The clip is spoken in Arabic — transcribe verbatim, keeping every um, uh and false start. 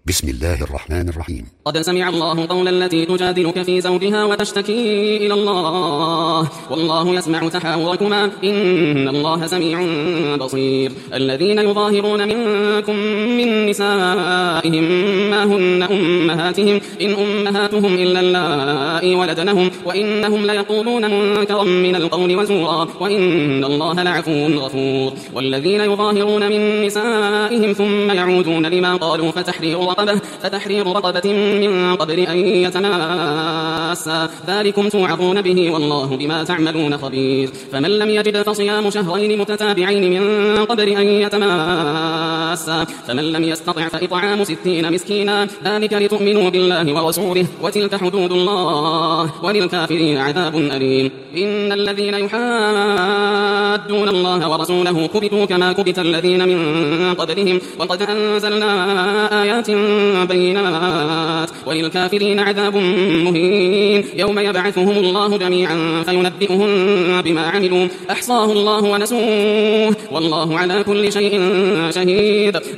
بسم الله الرحمن الرحيم. قد سمع الله قول التي تجادلك في زوجها وتشتكي إلى الله والله يسمع تحاوركما إن الله سميع بصير. الذين يظاهرون منكم من نسائهم ما هن أمهاتهم إن أمهاتهم إلا اللائي ولدنهم وإنهم ليقولون منكرا من القول وزورا وإن الله لعفو غفور. والذين يظاهرون من نسائهم ثم يعودون لما قالوا فتحرير رقبة فتحرير رقبة من قبل أن يتماسا ذلكم توعظون به والله بما تعملون خبير. فمن لم يجد فصيام شهرين متتابعين من قبل أن يتماسا فمن لم يستطع فإطعام ستين مسكينا ذلك لتؤمنوا بالله ورسوله وتلك حدود الله وللكافرين عذاب أليم. إن الذين يحادون الله ورسوله كبتوا كما كبت الذين من قبلهم وقد أنزلنا آيات بينات وللكافرين عذاب مهين. يوم يبعثهم الله جميعا فينبئهم بما عملوا أحصاه الله ونسوه والله على كل شيء شهيد.